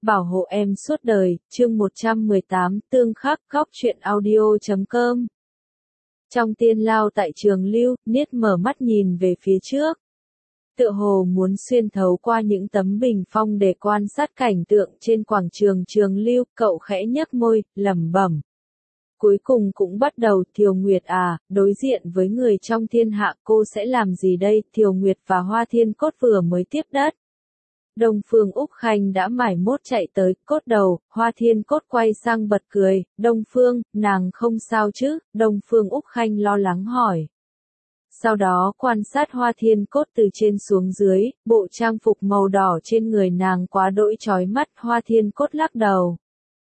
Bảo hộ em suốt đời, chương 118, tương khắc góc truyện audio.com. Trong tiên lao tại trường lưu, Niết mở mắt nhìn về phía trước. Tựa hồ muốn xuyên thấu qua những tấm bình phong để quan sát cảnh tượng trên quảng trường trường lưu, cậu khẽ nhếch môi, lẩm bẩm. Cuối cùng cũng bắt đầu, Thiều Nguyệt à, đối diện với người trong thiên hạ cô sẽ làm gì đây? Thiều Nguyệt và Hoa Thiên Cốt vừa mới tiếp đất. Đông Phương Úc Khanh đã mải mốt chạy tới, cốt đầu, Hoa Thiên Cốt quay sang bật cười, Đông Phương, nàng không sao chứ? Đông Phương Úc Khanh lo lắng hỏi. Sau đó quan sát Hoa Thiên Cốt từ trên xuống dưới, bộ trang phục màu đỏ trên người nàng quá đỗi chói mắt, Hoa Thiên Cốt lắc đầu.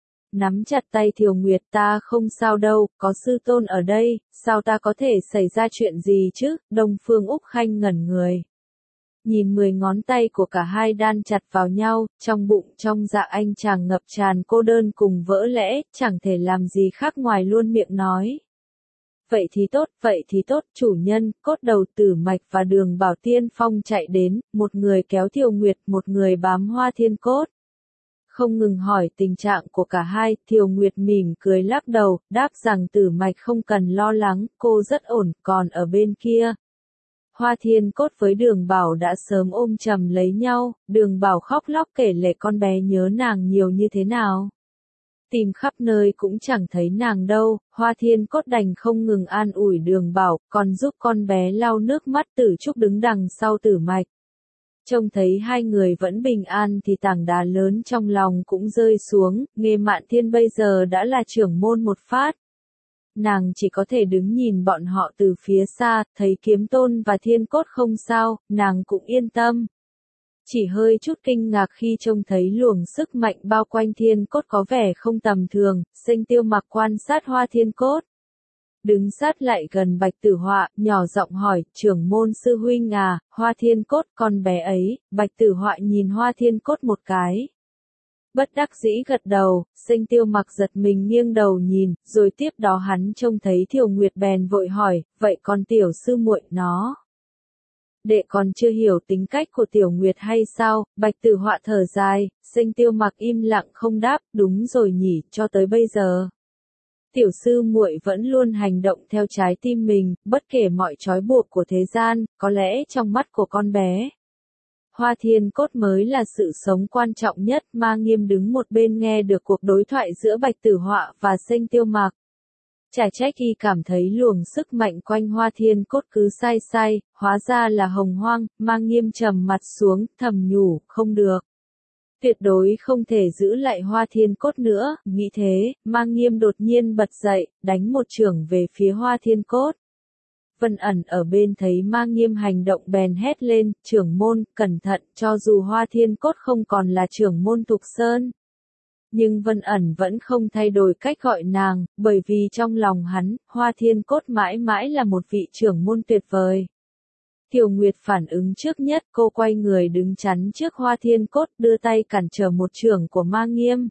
Nắm chặt tay Thiều Nguyệt, ta không sao đâu, có sư tôn ở đây, sao ta có thể xảy ra chuyện gì chứ? Đông Phương Úc Khanh ngẩn người. Nhìn 10 ngón tay của cả hai đan chặt vào nhau, trong bụng trong dạ anh chàng ngập tràn cô đơn cùng vỡ lẽ, chẳng thể làm gì khác ngoài luôn miệng nói. Vậy thì tốt, chủ nhân, Cốt Đầu, Tử Mạch và Đường Bảo Tiên Phong chạy đến, một người kéo Thiều Nguyệt, một người bám Hoa Thiên Cốt. Không ngừng hỏi tình trạng của cả hai, Thiều Nguyệt mỉm cười lắc đầu, đáp rằng Tử Mạch không cần lo lắng, cô rất ổn, còn ở bên kia. Hoa Thiên Cốt với Đường Bảo đã sớm ôm chầm lấy nhau, Đường Bảo khóc lóc kể lể con bé nhớ nàng nhiều như thế nào. Tìm khắp nơi cũng chẳng thấy nàng đâu, Hoa Thiên Cốt đành không ngừng an ủi Đường Bảo, còn giúp con bé lau nước mắt. Tử Trúc đứng đằng sau Tử Mạch. Trông thấy hai người vẫn bình an thì tảng đá lớn trong lòng cũng rơi xuống, Nghê Mạn Thiên bây giờ đã là trưởng môn một phát. Nàng chỉ có thể đứng nhìn bọn họ từ phía xa, thấy Kiếm Tôn và Thiên Cốt không sao, nàng cũng yên tâm. Chỉ hơi chút kinh ngạc khi trông thấy luồng sức mạnh bao quanh Thiên Cốt có vẻ không tầm thường, Sinh Tiêu Mặc quan sát Hoa Thiên Cốt. Đứng sát lại gần Bạch Tử Họa, nhỏ giọng hỏi, trưởng môn sư huynh à, Hoa Thiên Cốt, con bé ấy. Bạch Tử Họa nhìn Hoa Thiên Cốt một cái. Bất đắc dĩ gật đầu, Sinh Tiêu Mặc giật mình nghiêng đầu nhìn, rồi tiếp đó hắn trông thấy Thiều Nguyệt bèn vội hỏi, vậy con tiểu sư muội nó? Đệ còn chưa hiểu tính cách của Tiểu Nguyệt hay sao? Bạch Tử Họa thở dài, Sinh Tiêu Mặc im lặng không đáp, đúng rồi nhỉ, cho tới bây giờ. Tiểu sư muội vẫn luôn hành động theo trái tim mình, bất kể mọi trói buộc của thế gian, có lẽ trong mắt của con bé. Hoa Thiên Cốt mới là sự sống quan trọng nhất, Ma Nghiêm đứng một bên nghe được cuộc đối thoại giữa Bạch Tử Họa và Sinh Tiêu Mặc. Chả trách y cảm thấy luồng sức mạnh quanh Hoa Thiên Cốt cứ sai, hóa ra là Hồng Hoang. Ma Nghiêm trầm mặt xuống, thầm nhủ, không được. Tuyệt đối không thể giữ lại Hoa Thiên Cốt nữa, nghĩ thế, Ma Nghiêm đột nhiên bật dậy, đánh một chưởng về phía Hoa Thiên Cốt. Vân Ẩn ở bên thấy Ma Nghiêm hành động bèn hét lên, trưởng môn, cẩn thận, cho dù Hoa Thiên Cốt không còn là trưởng môn Thục Sơn. Nhưng Vân Ẩn vẫn không thay đổi cách gọi nàng, bởi vì trong lòng hắn, Hoa Thiên Cốt mãi mãi là một vị trưởng môn tuyệt vời. Thiều Nguyệt phản ứng trước nhất, cô quay người đứng chắn trước Hoa Thiên Cốt, đưa tay cản trở một chưởng của Ma Nghiêm.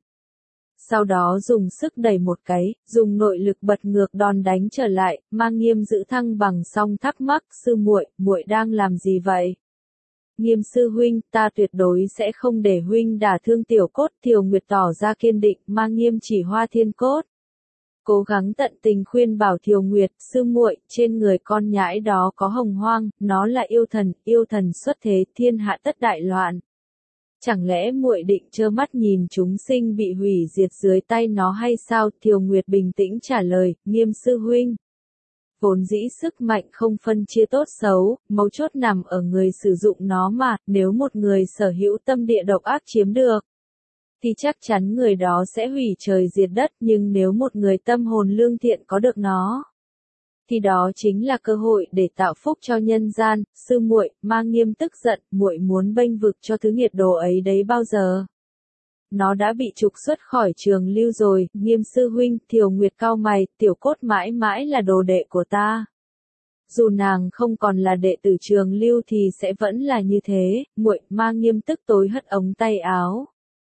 Sau đó dùng sức đẩy một cái, dùng nội lực bật ngược đòn đánh trở lại, Ma Nghiêm giữ thăng bằng song thắc mắc, sư muội, muội đang làm gì vậy? Nghiêm sư huynh, ta tuyệt đối sẽ không để huynh đả thương Tiểu Cốt. Thiều Nguyệt tỏ ra kiên định, Ma Nghiêm chỉ Hoa Thiên Cốt. Cố gắng tận tình khuyên bảo Thiều Nguyệt, sư muội, trên người con nhãi đó có Hồng Hoang, nó là yêu thần xuất thế, thiên hạ tất đại loạn. Chẳng lẽ muội định trơ mắt nhìn chúng sinh bị hủy diệt dưới tay nó hay sao? Thiều Nguyệt bình tĩnh trả lời, Nghiêm sư huynh. Vốn dĩ sức mạnh không phân chia tốt xấu, mấu chốt nằm ở người sử dụng nó mà, nếu một người sở hữu tâm địa độc ác chiếm được, thì chắc chắn người đó sẽ hủy trời diệt đất, nhưng nếu một người tâm hồn lương thiện có được nó, thì đó chính là cơ hội để tạo phúc cho nhân gian. Sư muội, Ma Nghiêm tức giận, muội muốn bênh vực cho thứ nghiệt đồ ấy đấy bao giờ? Nó đã bị trục xuất khỏi trường lưu rồi. Nghiêm sư huynh, Thiều Nguyệt cau mày, Tiểu Cốt mãi mãi là đồ đệ của ta. Dù nàng không còn là đệ tử trường lưu thì sẽ vẫn là như thế. Muội, Ma Nghiêm tức tối hất ống tay áo.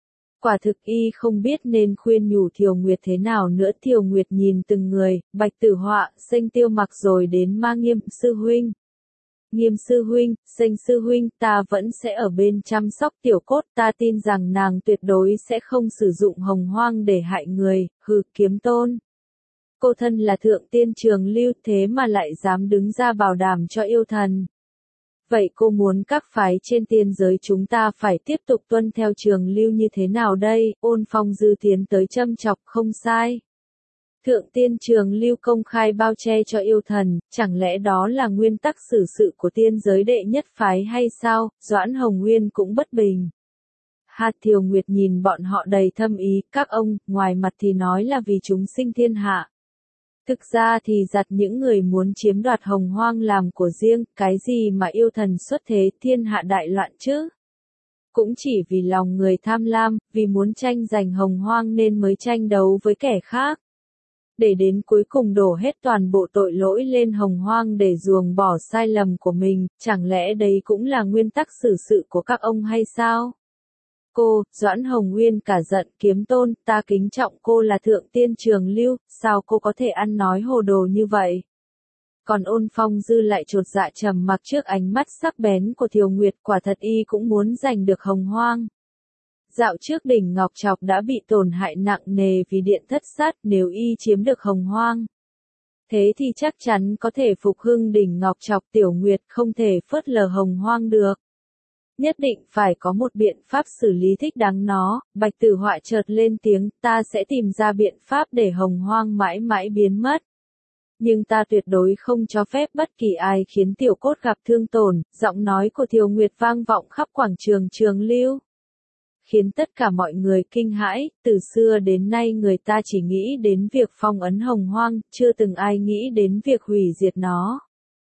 Quả thực y không biết nên khuyên nhủ Thiều Nguyệt thế nào nữa. Thiều Nguyệt nhìn từng người, Bạch Tử Họa, Sinh Tiêu Mặc rồi đến Ma Nghiêm, sư huynh. Nghiêm sư huynh, Danh sư huynh, ta vẫn sẽ ở bên chăm sóc tiểu cốt, ta tin rằng nàng tuyệt đối sẽ không sử dụng hồng hoang để hại người, hừ, Kiếm Tôn. Cô thân là thượng tiên trường lưu thế mà lại dám đứng ra bảo đảm cho yêu thần. Vậy cô muốn các phái trên tiên giới chúng ta phải tiếp tục tuân theo trường lưu như thế nào đây? Ôn Phong Dư tiến tới châm chọc, không sai. Thượng tiên trường lưu công khai bao che cho yêu thần, chẳng lẽ đó là nguyên tắc xử sự của tiên giới đệ nhất phái hay sao? Doãn Hồng Nguyên cũng bất bình. Hạt Thiều Nguyệt nhìn bọn họ đầy thâm ý, các ông, ngoài mặt thì nói là vì chúng sinh thiên hạ. Thực ra thì giặt những người muốn chiếm đoạt hồng hoang làm của riêng, cái gì mà yêu thần xuất thế thiên hạ đại loạn chứ? Cũng chỉ vì lòng người tham lam, vì muốn tranh giành hồng hoang nên mới tranh đấu với kẻ khác. Để đến cuối cùng đổ hết toàn bộ tội lỗi lên hồng hoang để ruồng bỏ sai lầm của mình, chẳng lẽ đấy cũng là nguyên tắc xử sự của các ông hay sao? Cô, Doãn Hồng Nguyên cả giận, Kiếm Tôn, ta kính trọng cô là thượng tiên trường lưu, sao cô có thể ăn nói hồ đồ như vậy? Còn Ôn Phong Dư lại chột dạ trầm mặc trước ánh mắt sắc bén của Thiều Nguyệt, quả thật y cũng muốn giành được hồng hoang. Dạo trước đỉnh Ngọc Trọc đã bị tổn hại nặng nề vì điện thất sát, nếu y chiếm được hồng hoang. Thế thì chắc chắn có thể phục hưng đỉnh Ngọc Trọc, Tiểu Nguyệt không thể phớt lờ hồng hoang được. Nhất định phải có một biện pháp xử lý thích đáng nó. Bạch Tử Họa chợt lên tiếng, ta sẽ tìm ra biện pháp để hồng hoang mãi mãi biến mất. Nhưng ta tuyệt đối không cho phép bất kỳ ai khiến tiểu cốt gặp thương tổn. Giọng nói của Thiều Nguyệt vang vọng khắp quảng trường Trường Lưu, khiến tất cả mọi người kinh hãi. Từ xưa đến nay người ta chỉ nghĩ đến việc phong ấn hồng hoang, chưa từng ai nghĩ đến việc hủy diệt nó.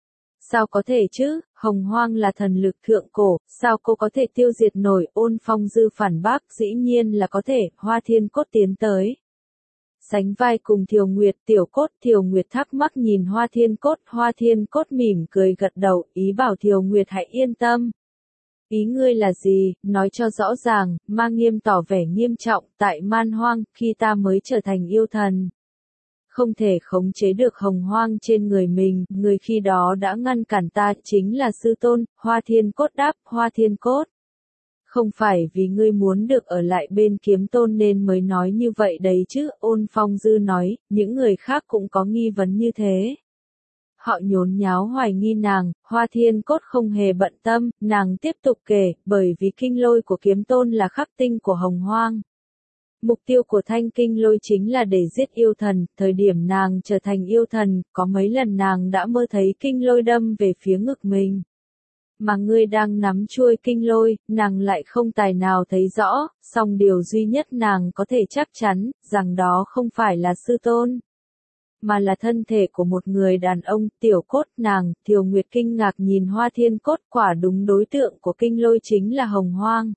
Sao có thể chứ, hồng hoang là thần lực thượng cổ, sao cô có thể tiêu diệt nổi? Ôn Phong Dư phản bác, dĩ nhiên là có thể. Hoa Thiên Cốt tiến tới, sánh vai cùng Thiều Nguyệt. Tiểu Cốt, Thiều Nguyệt thắc mắc nhìn Hoa Thiên Cốt mỉm cười gật đầu, ý bảo Thiều Nguyệt hãy yên tâm. Ý ngươi là gì, nói cho rõ ràng. Ma Nghiêm tỏ vẻ nghiêm trọng, tại man hoang, khi ta mới trở thành yêu thần, không thể khống chế được hồng hoang trên người mình, người khi đó đã ngăn cản ta, chính là sư tôn. Hoa Thiên Cốt đáp, Hoa Thiên Cốt. Không phải vì ngươi muốn được ở lại bên Kiếm Tôn nên mới nói như vậy đấy chứ, Ôn Phong Dư nói, những người khác cũng có nghi vấn như thế. Họ nhốn nháo hoài nghi nàng. Hoa Thiên Cốt không hề bận tâm, nàng tiếp tục kể, bởi vì kinh lôi của Kiếm Tôn là khắc tinh của hồng hoang. Mục tiêu của thanh kinh lôi chính là để giết yêu thần. Thời điểm nàng trở thành yêu thần, có mấy lần nàng đã mơ thấy kinh lôi đâm về phía ngực mình. Mà ngươi đang nắm chuôi kinh lôi, nàng lại không tài nào thấy rõ, song điều duy nhất nàng có thể chắc chắn, rằng đó không phải là sư tôn, mà là thân thể của một người đàn ông. Tiểu Cốt, nàng. Thiều Nguyệt kinh ngạc nhìn Hoa Thiên Cốt, quả đúng đối tượng của kinh lôi chính là hồng hoang.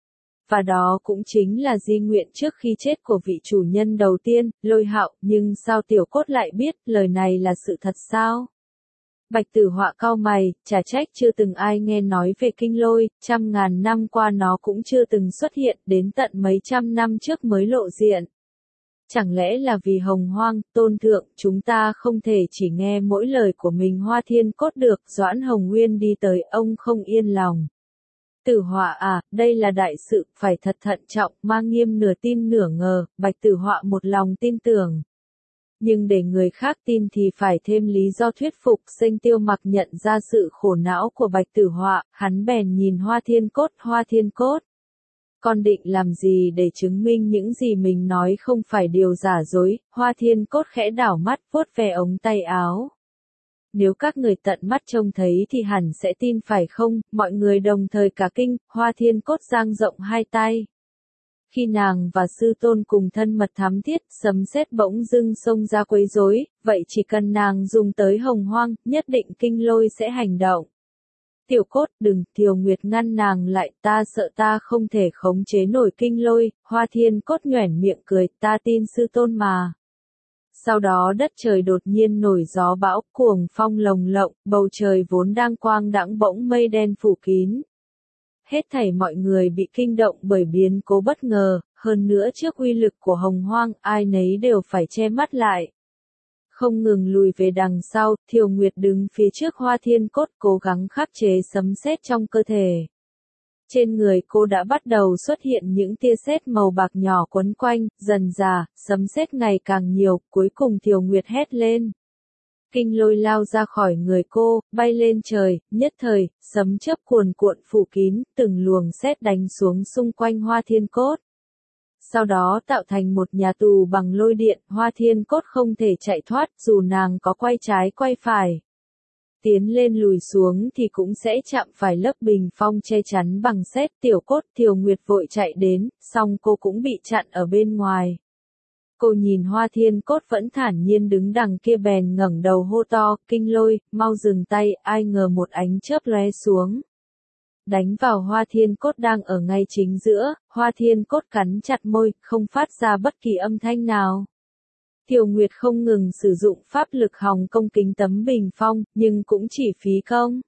Và đó cũng chính là di nguyện trước khi chết của vị chủ nhân đầu tiên, Lôi Hạo. Nhưng sao Tiểu Cốt lại biết, lời này là sự thật sao? Bạch Tử Họa cau mày, chả trách chưa từng ai nghe nói về kinh lôi, trăm ngàn năm qua nó cũng chưa từng xuất hiện, đến tận mấy trăm năm trước mới lộ diện. Chẳng lẽ là vì hồng hoang? Tôn thượng, chúng ta không thể chỉ nghe mỗi lời của mình. Hoa Thiên Cốt được. Doãn Hồng Nguyên đi tới, ông không yên lòng. Tử Họa à, đây là đại sự, phải thật thận trọng. Ma Nghiêm nửa tin nửa ngờ, Bạch Tử Họa một lòng tin tưởng. Nhưng để người khác tin thì phải thêm lý do thuyết phục. Xanh Tiêu Mặc nhận ra sự khổ não của Bạch Tử Họa, hắn bèn nhìn Hoa Thiên Cốt. Hoa Thiên Cốt, con định làm gì để chứng minh những gì mình nói không phải điều giả dối? Hoa Thiên Cốt khẽ đảo mắt, vuốt ve ống tay áo. Nếu các người tận mắt trông thấy thì hẳn sẽ tin phải không? Mọi người đồng thời cả kinh. Hoa Thiên Cốt dang rộng hai tay. Khi nàng và sư tôn cùng thân mật thắm thiết, sấm sét bỗng dưng xông ra quấy rối, vậy chỉ cần nàng dùng tới hồng hoang, nhất định kinh lôi sẽ hành động. Tiểu Cốt, đừng. Thiều Nguyệt ngăn nàng lại, ta sợ ta không thể khống chế nổi kinh lôi. Hoa Thiên Cốt nhoẻn miệng cười, ta tin sư tôn mà. Sau đó đất trời đột nhiên nổi gió bão, cuồng phong lồng lộng, bầu trời vốn đang quang đãng bỗng mây đen phủ kín. Hết thảy mọi người bị kinh động bởi biến cố bất ngờ, hơn nữa trước uy lực của hồng hoang, ai nấy đều phải che mắt lại. không ngừng lùi về đằng sau, Thiều Nguyệt đứng phía trước Hoa Thiên Cốt cố gắng khắc chế sấm sét trong cơ thể. Trên người cô đã bắt đầu xuất hiện những tia sét màu bạc nhỏ quấn quanh, dần dà, sấm sét ngày càng nhiều, cuối cùng Thiều Nguyệt hét lên. Kinh lôi lao ra khỏi người cô, bay lên trời, nhất thời, sấm chớp cuồn cuộn phủ kín, từng luồng sét đánh xuống xung quanh Hoa Thiên Cốt. Sau đó tạo thành một nhà tù bằng lôi điện, Hoa Thiên Cốt không thể chạy thoát, dù nàng có quay trái quay phải. Tiến lên lùi xuống thì cũng sẽ chạm phải lớp bình phong che chắn bằng sét. Tiểu Cốt, Thiều Nguyệt vội chạy đến, song cô cũng bị chặn ở bên ngoài. Cô nhìn Hoa Thiên Cốt vẫn thản nhiên đứng đằng kia bèn ngẩng đầu hô to, Kinh Lôi, mau dừng tay, ai ngờ một ánh chớp lóe xuống. Đánh vào Hoa Thiên Cốt đang ở ngay chính giữa, Hoa Thiên Cốt cắn chặt môi, không phát ra bất kỳ âm thanh nào. Thiều Nguyệt không ngừng sử dụng pháp lực hòng công kính tấm bình phong, nhưng cũng chỉ phí công.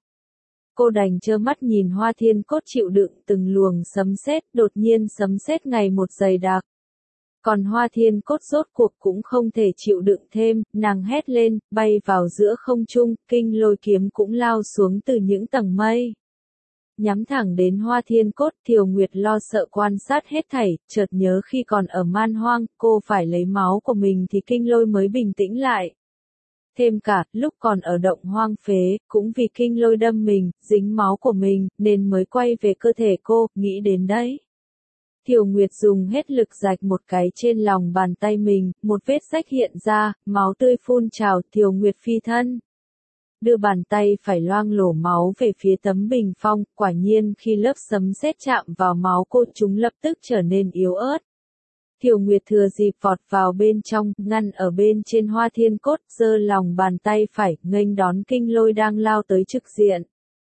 Cô đành trơ mắt nhìn Hoa Thiên Cốt chịu đựng từng luồng sấm sét, đột nhiên sấm sét ngày một dày đặc. Còn Hoa Thiên Cốt rốt cuộc cũng không thể chịu đựng thêm, nàng hét lên, bay vào giữa không trung, kinh lôi kiếm cũng lao xuống từ những tầng mây. Nhắm thẳng đến Hoa Thiên Cốt, Thiều Nguyệt lo sợ quan sát hết thảy, chợt nhớ khi còn ở Man Hoang, cô phải lấy máu của mình thì kinh lôi mới bình tĩnh lại. Thêm cả, lúc còn ở động hoang phế, cũng vì kinh lôi đâm mình, dính máu của mình, nên mới quay về cơ thể cô, nghĩ đến đấy. Thiều Nguyệt dùng hết lực rạch một cái trên lòng bàn tay mình, một vết rách hiện ra, máu tươi phun trào, Thiều Nguyệt phi thân. Đưa bàn tay phải loang lổ máu về phía tấm bình phong, quả nhiên khi lớp sấm sét chạm vào máu cô chúng lập tức trở nên yếu ớt. Thiều Nguyệt thừa dịp vọt vào bên trong, ngăn ở bên trên Hoa Thiên Cốt, giơ lòng bàn tay phải, nghênh đón kinh lôi đang lao tới trực diện.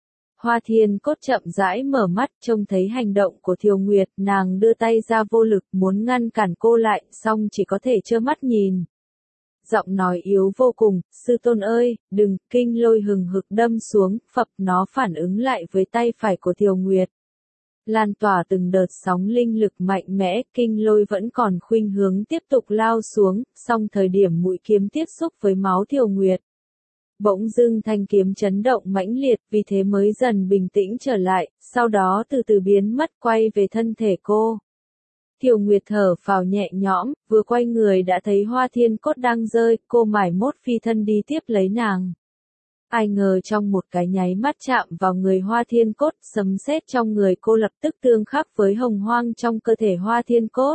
Hoa Thiên Cốt chậm rãi mở mắt, trông thấy hành động của Thiều Nguyệt, nàng đưa tay ra vô lực muốn ngăn cản cô lại, song chỉ có thể trơ mắt nhìn. Giọng nói yếu vô cùng, sư tôn ơi, đừng, kinh lôi hừng hực đâm xuống, phập nó phản ứng lại với tay phải của Thiều Nguyệt. Lan tỏa từng đợt sóng linh lực mạnh mẽ, kinh lôi vẫn còn khuynh hướng tiếp tục lao xuống, song thời điểm mũi kiếm tiếp xúc với máu Thiều Nguyệt. Bỗng dưng thanh kiếm chấn động mãnh liệt, vì thế mới dần bình tĩnh trở lại, sau đó từ từ biến mất quay về thân thể cô. Thiều Nguyệt thở phào nhẹ nhõm, vừa quay người đã thấy Hoa Thiên Cốt đang rơi, cô mải mốt phi thân đi tiếp lấy nàng. Ai ngờ trong một cái nháy mắt chạm vào người Hoa Thiên Cốt, sấm sét trong người cô lập tức tương khắc với hồng hoang trong cơ thể Hoa Thiên Cốt.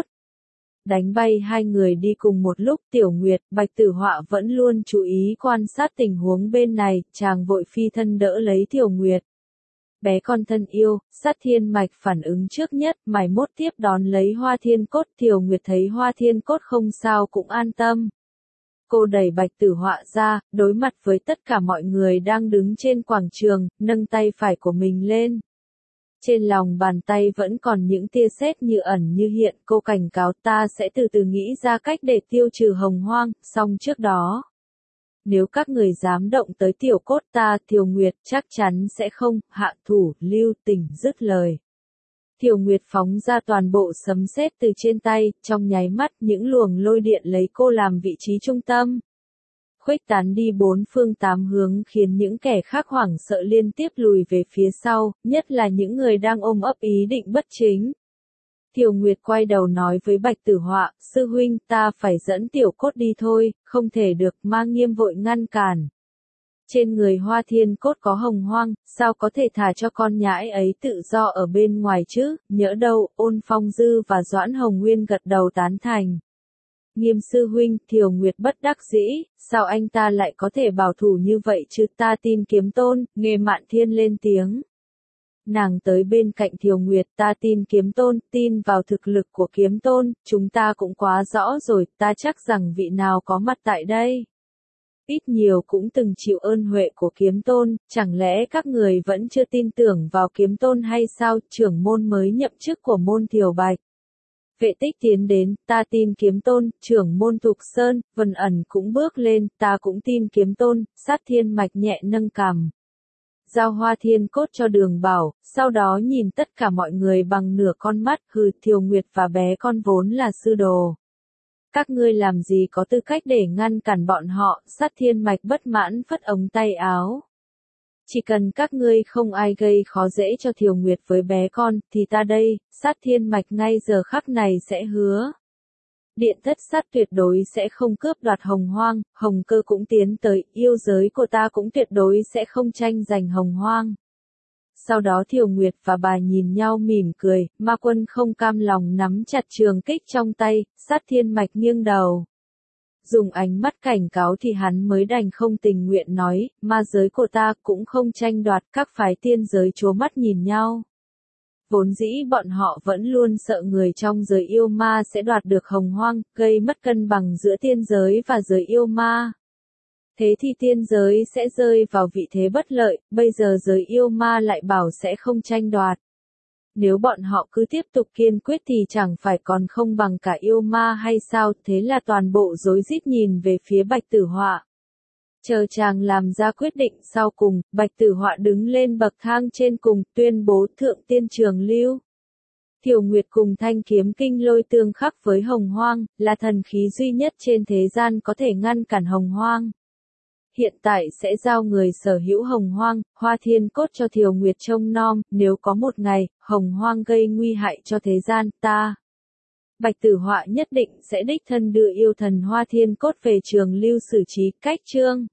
Đánh bay hai người đi cùng một lúc, Tiểu Nguyệt, Bạch Tử Họa vẫn luôn chú ý quan sát tình huống bên này, chàng vội phi thân đỡ lấy Tiểu Nguyệt. Bé con thân yêu, Sát Thiên Mạch phản ứng trước nhất, mải mốt tiếp đón lấy Hoa Thiên Cốt, Tiểu Nguyệt thấy Hoa Thiên Cốt không sao cũng an tâm. Cô đẩy Bạch Tử Họa ra, đối mặt với tất cả mọi người đang đứng trên quảng trường, nâng tay phải của mình lên. Trên lòng bàn tay vẫn còn những tia sét như ẩn như hiện, cô cảnh cáo ta sẽ từ từ nghĩ ra cách để tiêu trừ hồng hoang, song trước đó. Nếu các người dám động tới Tiểu Cốt ta, Thiều Nguyệt chắc chắn sẽ không, hạ thủ, Lưu Tình dứt lời. Thiều Nguyệt phóng ra toàn bộ sấm sét từ trên tay, trong nháy mắt những luồng lôi điện lấy cô làm vị trí trung tâm. Khuếch tán đi bốn phương tám hướng khiến những kẻ khác hoảng sợ liên tiếp lùi về phía sau, nhất là những người đang ôm ấp ý định bất chính. Thiều Nguyệt quay đầu nói với Bạch Tử Họa, sư huynh ta phải dẫn Tiểu Cốt đi thôi, không thể được, Ma Nghiêm vội ngăn cản. Trên người Hoa Thiên Cốt có hồng hoang, sao có thể thả cho con nhãi ấy tự do ở bên ngoài chứ, nhỡ đâu, Ôn Phong Dư và Doãn Hồng Nguyên gật đầu tán thành. Nghiêm sư huynh, Thiều Nguyệt bất đắc dĩ, sao anh ta lại có thể bảo thủ như vậy chứ, ta tin Kiếm Tôn, Nghê Mạn Thiên lên tiếng. Nàng tới bên cạnh Thiều Nguyệt, ta tin Kiếm Tôn, tin vào thực lực của Kiếm Tôn, chúng ta cũng quá rõ rồi, ta chắc rằng vị nào có mặt tại đây. Ít nhiều cũng từng chịu ơn huệ của Kiếm Tôn, chẳng lẽ các người vẫn chưa tin tưởng vào Kiếm Tôn hay sao, trưởng môn mới nhậm chức của môn Thiều Bạch. Vệ Tích tiến đến, ta tin Kiếm Tôn, trưởng môn Thục Sơn, Vân Ẩn cũng bước lên, ta cũng tin Kiếm Tôn, Sát Thiên Mạch nhẹ nâng cằm. Giao Hoa Thiên Cốt cho Đường Bảo, sau đó nhìn tất cả mọi người bằng nửa con mắt, hừ, Thiều Nguyệt và bé con vốn là sư đồ. Các ngươi làm gì có tư cách để ngăn cản bọn họ, Sát Thiên Mạch bất mãn phất ống tay áo. Chỉ cần các ngươi không ai gây khó dễ cho Thiều Nguyệt với bé con, thì ta đây, Sát Thiên Mạch ngay giờ khắc này sẽ hứa. Điện thất sát tuyệt đối sẽ không cướp đoạt Hồng Hoang, Hồng Cơ cũng tiến tới, yêu giới của ta cũng tuyệt đối sẽ không tranh giành Hồng Hoang. Sau đó Thiều Nguyệt và bà nhìn nhau mỉm cười, Ma Quân không cam lòng nắm chặt trường kích trong tay, Sát Thiên Mạch nghiêng đầu. Dùng ánh mắt cảnh cáo thì hắn mới đành không tình nguyện nói, ma giới của ta cũng không tranh đoạt, các phái tiên giới chố mắt nhìn nhau. Vốn dĩ bọn họ vẫn luôn sợ người trong giới yêu ma sẽ đoạt được Hồng Hoang, gây mất cân bằng giữa tiên giới và giới yêu ma. Thế thì tiên giới sẽ rơi vào vị thế bất lợi, bây giờ giới yêu ma lại bảo sẽ không tranh đoạt. Nếu bọn họ cứ tiếp tục kiên quyết thì chẳng phải còn không bằng cả yêu ma hay sao, thế là toàn bộ rối rít nhìn về phía Bạch Tử Họa. Chờ chàng làm ra quyết định sau cùng, Bạch Tử Họa đứng lên bậc thang trên cùng, tuyên bố thượng tiên trường lưu. Thiều Nguyệt cùng thanh kiếm kinh lôi tương khắc với Hồng Hoang, là thần khí duy nhất trên thế gian có thể ngăn cản Hồng Hoang. Hiện tại sẽ giao người sở hữu Hồng Hoang, Hoa Thiên Cốt cho Thiều Nguyệt trông nom, nếu có một ngày, Hồng Hoang gây nguy hại cho thế gian, ta. Bạch Tử Họa nhất định sẽ đích thân đưa yêu thần Hoa Thiên Cốt về trường lưu xử trí, cách chương.